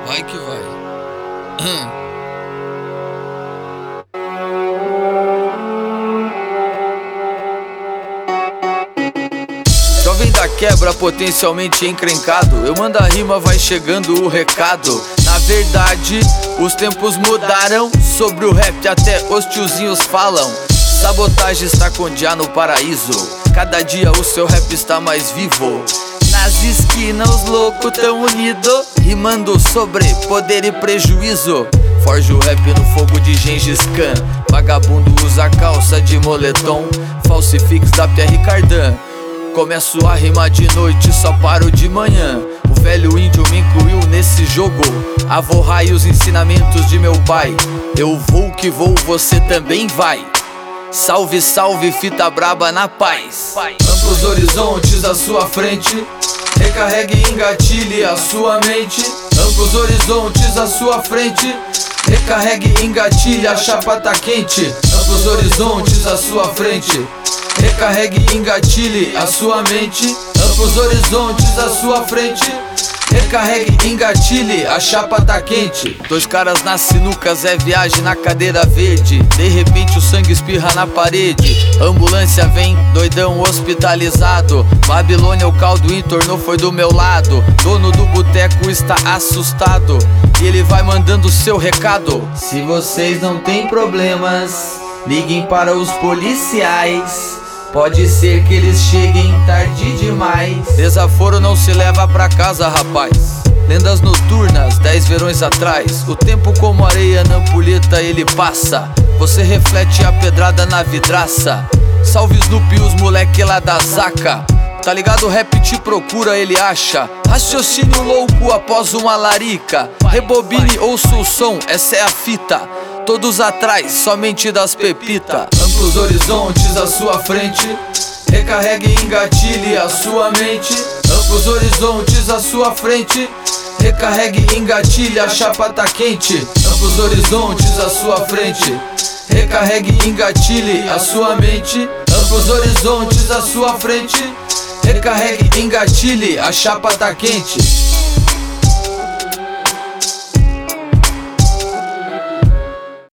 Vai que vai. Jovem da quebra, potencialmente encrencado. Eu mando a rima, vai chegando o recado. Na verdade, os tempos mudaram. Sobre o rap até os tiozinhos falam. Sabotagem está com dia no paraíso. Cada dia o seu rap está mais vivo. Nas esquinas os loucos tão unidos, rimando sobre poder e prejuízo. Forge o rap no fogo de Gengis Khan. Vagabundo usa calça de moletom. Falsifix da Pierre Cardin. Começo a rimar de noite, só paro de manhã. O velho índio me incluiu nesse jogo. Avorrai os ensinamentos de meu pai. Eu vou que vou, você também vai. Salve, salve, fita braba na paz. Amplos horizontes à sua frente. Recarregue e engatilhe a sua mente. Amplos horizontes à sua frente. Recarregue e engatilhe, a chapa tá quente. Amplos horizontes à sua frente. Recarregue e engatilhe a sua mente. Amplos horizontes à sua frente. Recarregue e engatilhe, a chapa tá quente. Dois caras na sinucas, é viagem na cadeira verde. De repente o sangue espirra na parede. Ambulância vem, doidão hospitalizado. Babilônia o caldo entornou, foi do meu lado. Dono do boteco está assustado e ele vai mandando seu recado. Se vocês não têm problemas, liguem para os policiais. Pode ser que eles cheguem tarde demais. Desaforo não se leva pra casa, rapaz. Lendas noturnas, 10 verões atrás. O tempo como areia na ampulheta ele passa. Você reflete a pedrada na vidraça. Salve Snoopy, os moleque lá da Zaca. Tá ligado, o rap te procura, ele acha. Raciocínio louco após uma larica. Rebobine, ouça o som, essa é a fita. Todos atrás, somente das pepitas. Amplos horizontes à sua frente. Recarregue e engatilhe a sua mente. Amplos horizontes à sua frente. Recarregue e engatilhe, a chapa tá quente. Amplos horizontes à sua frente. Recarregue e engatilhe a sua mente. Amplos horizontes à sua frente. Recarregue e engatilhe, a chapa tá quente.